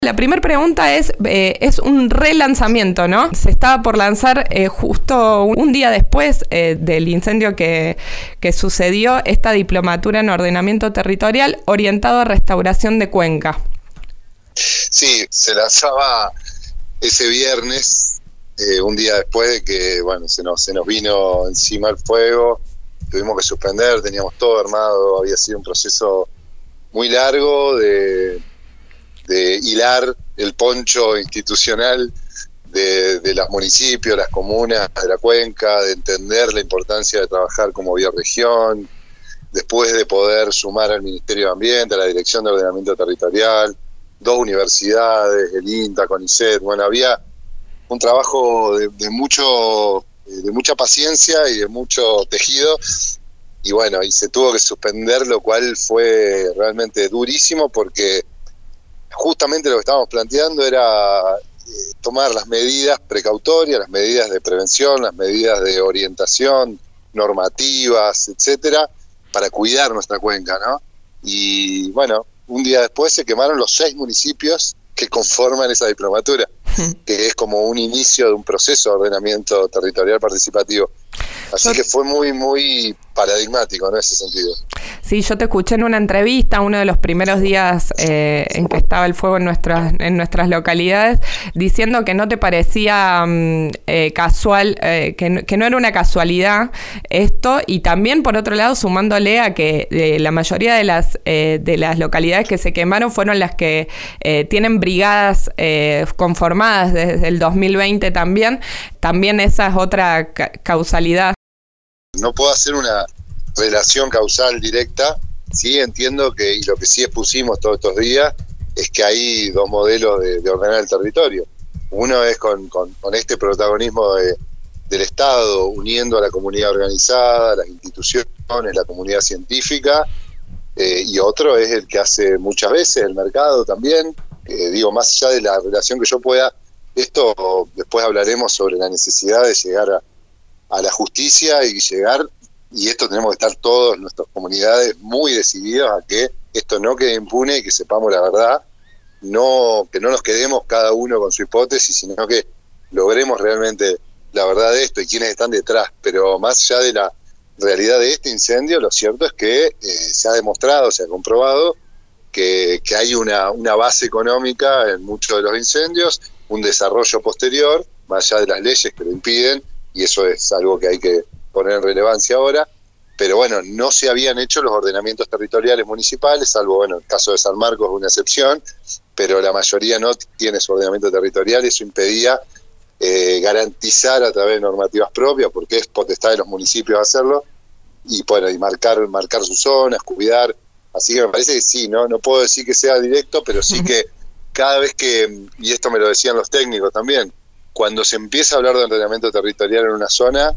La primera pregunta es un relanzamiento, ¿no? Se estaba por lanzar justo un día después del incendio que sucedió esta diplomatura en ordenamiento territorial orientado a restauración de Cuenca. Sí, se lanzaba ese viernes, un día después de que se nos vino encima el fuego, tuvimos que suspender, teníamos todo armado, había sido un proceso muy largo de hilar el poncho institucional de los municipios, las comunas de la cuenca, de entender la importancia de trabajar como bioregión, después de poder sumar al Ministerio de Ambiente, a la Dirección de Ordenamiento Territorial, 2 universidades, el INTA, CONICET. Había un trabajo de mucha paciencia y de mucho tejido, y se tuvo que suspender, lo cual fue realmente durísimo, porque justamente lo que estábamos planteando era tomar las medidas precautorias, las medidas de prevención, las medidas de orientación, normativas, etcétera, para cuidar nuestra cuenca, ¿no? Y un día después se quemaron los 6 municipios que conforman esa diplomatura, que es como un inicio de un proceso de ordenamiento territorial participativo. Así que fue muy, muy paradigmático, ¿no? En ese sentido. Sí, yo te escuché en una entrevista, uno de los primeros días en que estaba el fuego en nuestras localidades, diciendo que no te parecía casual, que no era una casualidad esto, y también, por otro lado, sumándole a que la mayoría de las localidades que se quemaron fueron las que tienen brigadas conformadas desde el 2020 también esa es otra causalidad. No puedo hacer una relación causal directa, sí entiendo que, y lo que sí expusimos todos estos días, es que hay 2 modelos de ordenar el territorio. Uno es con este protagonismo del Estado, uniendo a la comunidad organizada, las instituciones, la comunidad científica, y otro es el que hace muchas veces el mercado también. Más allá de la relación que yo pueda, esto después hablaremos sobre la necesidad de llegar a la justicia y esto tenemos que estar todos, nuestras comunidades, muy decididos a que esto no quede impune y que sepamos la verdad, que no nos quedemos cada uno con su hipótesis, sino que logremos realmente la verdad de esto y quiénes están detrás. Pero más allá de la realidad de este incendio, lo cierto es que se ha demostrado, se ha comprobado que hay una base económica en muchos de los incendios, un desarrollo posterior, más allá de las leyes que lo impiden, y eso es algo que hay que poner en relevancia ahora, pero no se habían hecho los ordenamientos territoriales municipales, salvo el caso de San Marcos es una excepción, pero la mayoría no tiene su ordenamiento territorial. Eso impedía garantizar a través de normativas propias, porque es potestad de los municipios hacerlo, y marcar sus zonas, cuidar. Así que me parece que sí, no puedo decir que sea directo, pero sí que cada vez que, y esto me lo decían los técnicos también, cuando se empieza a hablar de ordenamiento territorial en una zona,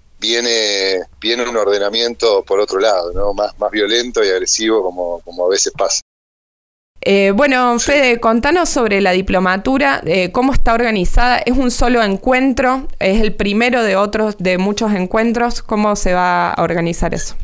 viene un ordenamiento por otro lado, ¿no? Más violento y agresivo, como a veces pasa. Fede, contanos sobre la diplomatura, cómo está organizada. ¿Es un solo encuentro? ¿Es el primero de muchos encuentros? ¿Cómo se va a organizar eso?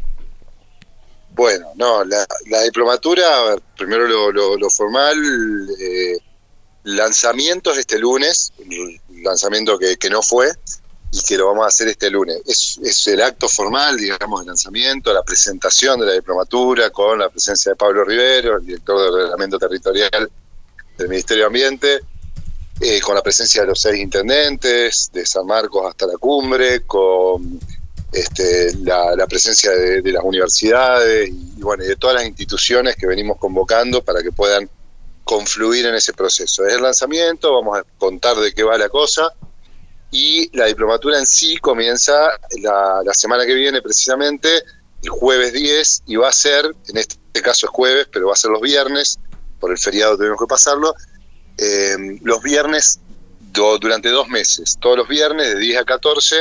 La diplomatura, a ver, primero lo formal, lanzamientos este lunes, un lanzamiento que no fue y que lo vamos a hacer este lunes. Es el acto formal, digamos, de lanzamiento, la presentación de la diplomatura con la presencia de Pablo Rivero, el director de Ordenamiento Territorial del Ministerio de Ambiente, con la presencia de los 6 intendentes, de San Marcos hasta la cumbre, con la presencia de las universidades y de todas las instituciones que venimos convocando para que puedan confluir en ese proceso. Es el lanzamiento, vamos a contar de qué va la cosa, y la diplomatura en sí comienza la semana que viene, precisamente el jueves 10, y va a ser, en este caso es jueves, pero va a ser los viernes, por el feriado tuvimos que pasarlo, los viernes durante 2 meses, todos los viernes de 10 a 14,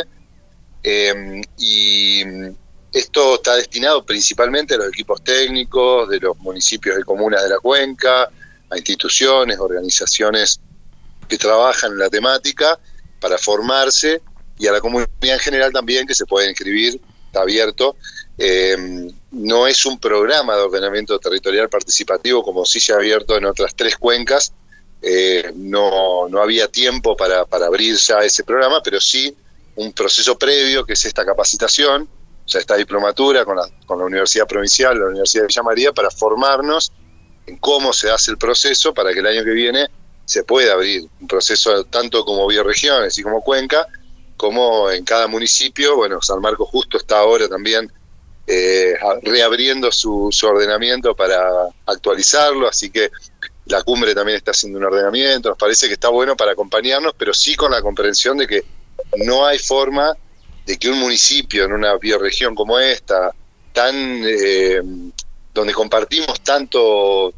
y esto está destinado principalmente a los equipos técnicos de los municipios y comunas de la cuenca, a instituciones, organizaciones que trabajan en la temática para formarse, y a la comunidad en general también, que se puede inscribir, está abierto. No es un programa de ordenamiento territorial participativo como sí se ha abierto en otras 3 cuencas, no había tiempo para abrir ya ese programa, pero sí un proceso previo, que es esta capacitación, o sea, esta diplomatura con la Universidad Provincial, la Universidad de Villa María, para formarnos en cómo se hace el proceso para que el año que viene se pueda abrir un proceso tanto como bioregiones y como Cuenca, como en cada municipio. Bueno, San Marcos justo está ahora también reabriendo su ordenamiento para actualizarlo, así que la cumbre también está haciendo un ordenamiento. Nos parece que está bueno para acompañarnos, pero sí con la comprensión de que no hay forma de que un municipio en una bioregión como esta, donde compartimos tantos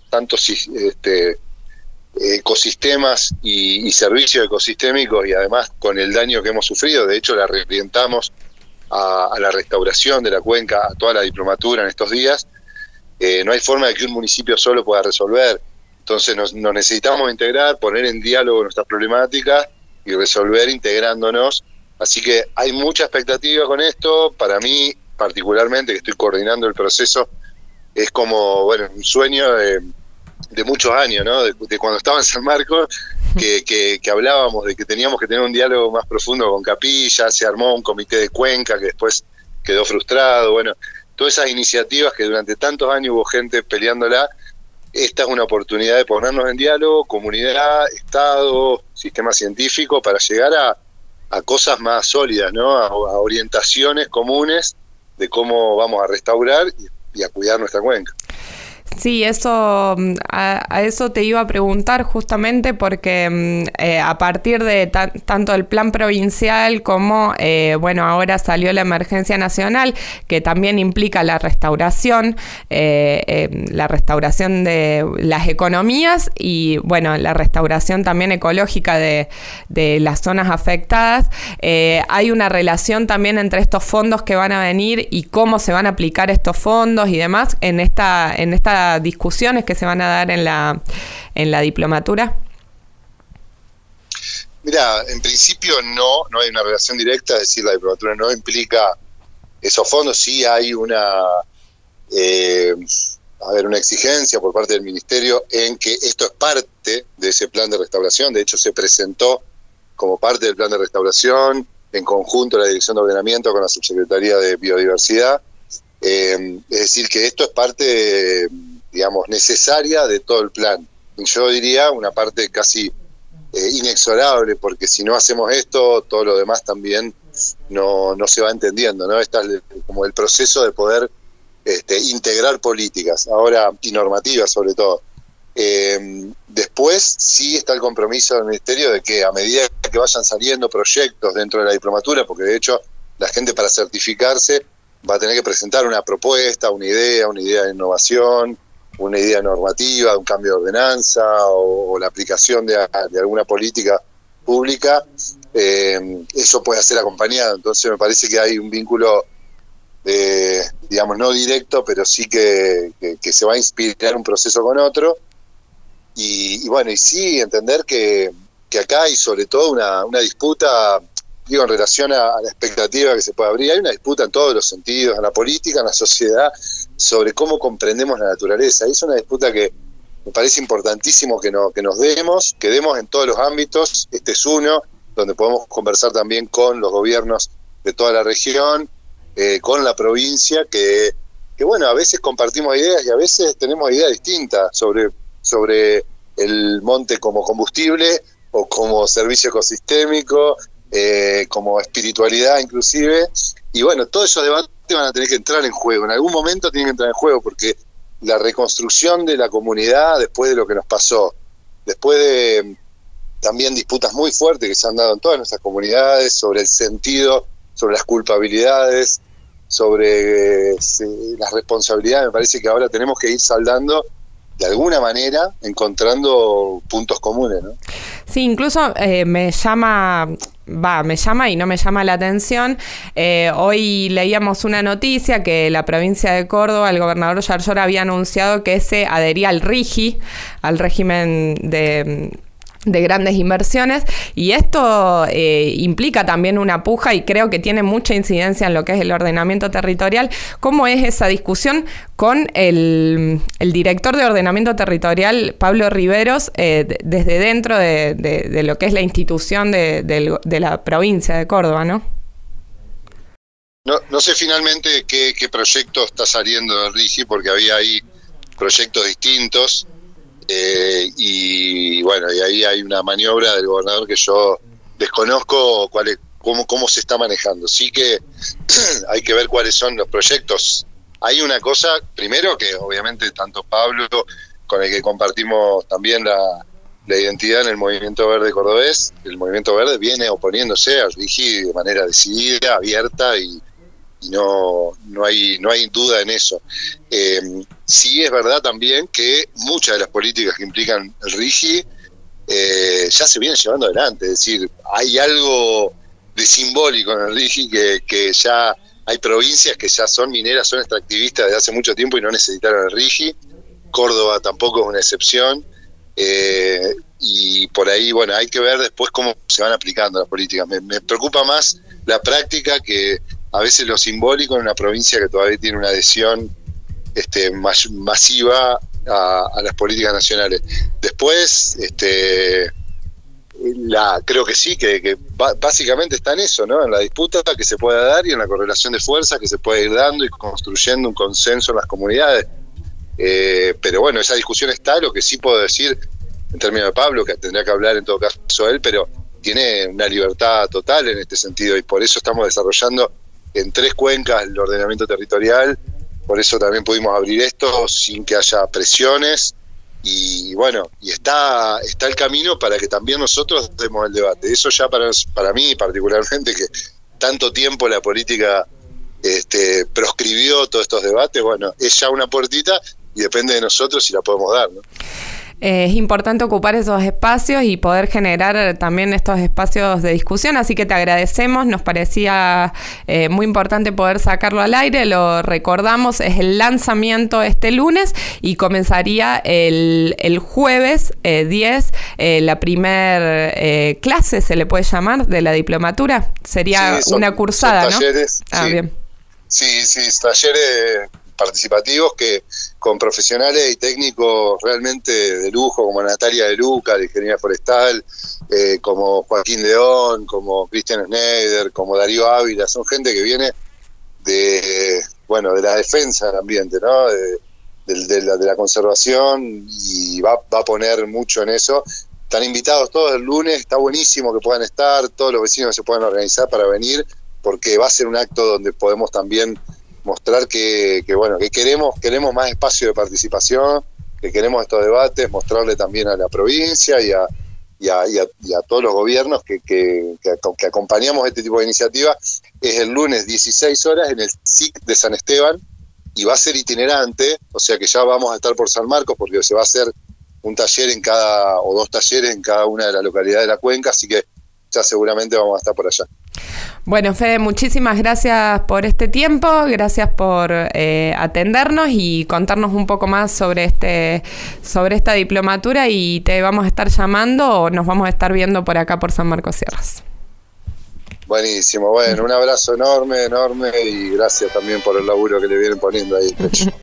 ecosistemas y servicios ecosistémicos, y además con el daño que hemos sufrido, de hecho la reorientamos a la restauración de la cuenca, a toda la diplomatura en estos días, no hay forma de que un municipio solo pueda resolver. Entonces nos necesitamos integrar, poner en diálogo nuestras problemáticas y resolver integrándonos. Así que hay mucha expectativa con esto. Para mí, particularmente, que estoy coordinando el proceso, es como, bueno, un sueño de muchos años, ¿no? De cuando estaba en San Marcos, que hablábamos de que teníamos que tener un diálogo más profundo con Capilla. Se armó un comité de Cuenca que después quedó frustrado. Bueno, todas esas iniciativas que durante tantos años hubo gente peleándola, esta es una oportunidad de ponernos en diálogo, comunidad, Estado, sistema científico, para llegar a cosas más sólidas, ¿no? A orientaciones comunes de cómo vamos a restaurar y a cuidar nuestra cuenca. Sí, a eso te iba a preguntar justamente porque a partir de tanto el plan provincial como, ahora salió la emergencia nacional, que también implica la restauración de las economías y, bueno, la restauración también ecológica de las zonas afectadas. Hay una relación también entre estos fondos que van a venir y cómo se van a aplicar estos fondos y demás en esta discusiones que se van a dar en la diplomatura? Mira, en principio no hay una relación directa, es decir, la diplomatura no implica esos fondos. Sí hay una exigencia por parte del Ministerio en que esto es parte de ese plan de restauración. De hecho, se presentó como parte del plan de restauración en conjunto la Dirección de Ordenamiento con la Subsecretaría de Biodiversidad. Es decir, que esto es parte, digamos, necesaria de todo el plan. Yo diría una parte casi inexorable, porque si no hacemos esto, todo lo demás también no se va entendiendo, ¿no? Está como el proceso de poder integrar políticas, ahora, y normativas sobre todo. Después sí está el compromiso del Ministerio de que a medida que vayan saliendo proyectos dentro de la diplomatura, porque de hecho la gente para certificarse va a tener que presentar una propuesta, una idea de innovación, una idea normativa, un cambio de ordenanza o la aplicación de alguna política pública. Eso puede ser acompañado. Entonces me parece que hay un vínculo, digamos, no directo, pero sí que se va a inspirar un proceso con otro. Y bueno, y sí entender que acá hay sobre todo una disputa, digo, en relación a la expectativa que se puede abrir. Hay una disputa en todos los sentidos, en la política, en la sociedad, sobre cómo comprendemos la naturaleza. Y es una disputa que me parece importantísimo que nos demos en todos los ámbitos. Este es uno, donde podemos conversar también con los gobiernos de toda la región, con la provincia, que bueno, a veces compartimos ideas y a veces tenemos ideas distintas sobre el monte como combustible o como servicio ecosistémico, como espiritualidad inclusive. Y bueno, todos esos debates van a tener que entrar en juego, en algún momento tienen que entrar en juego, porque la reconstrucción de la comunidad después de lo que nos pasó, después de también disputas muy fuertes que se han dado en todas nuestras comunidades sobre el sentido, sobre las culpabilidades, sobre las responsabilidades, me parece que ahora tenemos que ir saldando de alguna manera, encontrando puntos comunes, ¿no? Sí, incluso me llama y no me llama la atención. Hoy leíamos una noticia que la provincia de Córdoba, el gobernador Yarlora había anunciado que se adhería al RIGI, al régimen de grandes inversiones, y esto implica también una puja y creo que tiene mucha incidencia en lo que es el ordenamiento territorial. ¿Cómo es esa discusión con el director de ordenamiento territorial, Pablo Riveros, desde dentro de lo que es la institución de la provincia de Córdoba, ¿no? No sé finalmente qué proyecto está saliendo del RIGI, porque había ahí proyectos distintos. Y bueno, y ahí hay una maniobra del gobernador que yo desconozco cómo se está manejando. Sí que hay que ver cuáles son los proyectos. Hay una cosa, primero, que obviamente tanto Pablo, con el que compartimos también la identidad en el Movimiento Verde cordobés, el Movimiento Verde viene oponiéndose al RIGI de manera decidida, abierta, y no hay duda en eso. Sí es verdad también que muchas de las políticas que implican el RIGI ya se vienen llevando adelante, es decir, hay algo de simbólico en el RIGI que ya hay provincias que ya son mineras, son extractivistas desde hace mucho tiempo y no necesitaron el RIGI. Córdoba tampoco es una excepción, y por ahí, bueno, hay que ver después cómo se van aplicando las políticas. Me preocupa más la práctica que a veces lo simbólico en una provincia que todavía tiene una adhesión masiva a las políticas nacionales. Después, creo que sí, que básicamente está en eso, ¿no? En la disputa que se pueda dar y en la correlación de fuerzas que se puede ir dando y construyendo un consenso en las comunidades. Pero bueno, esa discusión está. Lo que sí puedo decir, en términos de Pablo, que tendría que hablar en todo caso él, pero tiene una libertad total en este sentido, y por eso estamos desarrollando en 3 cuencas el ordenamiento territorial. Por eso también pudimos abrir esto sin que haya presiones, y bueno, y está el camino para que también nosotros demos el debate. Eso ya para mí particularmente, que tanto tiempo la política proscribió todos estos debates, bueno, es ya una puertita y depende de nosotros si la podemos dar, ¿no? Es importante ocupar esos espacios y poder generar también estos espacios de discusión, así que te agradecemos. Nos parecía muy importante poder sacarlo al aire. Lo recordamos, es el lanzamiento este lunes y comenzaría el jueves 10, la primer clase, se le puede llamar, de la diplomatura. Sería una cursada, son talleres, ¿no? Sí. Bien. Sí, talleres participativos que con profesionales y técnicos realmente de lujo, como Natalia De Luca, de Ingeniería Forestal, como Joaquín León, como Cristian Schneider, como Darío Ávila. Son gente que viene de la defensa del ambiente, ¿no? De la conservación, y va a poner mucho en eso. Están invitados todos el lunes, está buenísimo que puedan estar, todos los vecinos se puedan organizar para venir, porque va a ser un acto donde podemos también mostrar que queremos más espacio de participación, que queremos estos debates, mostrarle también a la provincia y a todos los gobiernos que acompañamos este tipo de iniciativa. Es el lunes 16 horas en el SIC de San Esteban, y va a ser itinerante, o sea que ya vamos a estar por San Marcos, porque se va a hacer un taller o 2 talleres en cada una de las localidades de la cuenca, así que ya seguramente vamos a estar por allá. Bueno, Fede, muchísimas gracias por este tiempo, gracias por atendernos y contarnos un poco más sobre esta diplomatura, y te vamos a estar llamando o nos vamos a estar viendo por acá por San Marcos Sierras. Buenísimo, bueno, un abrazo enorme, y gracias también por el laburo que le vienen poniendo ahí.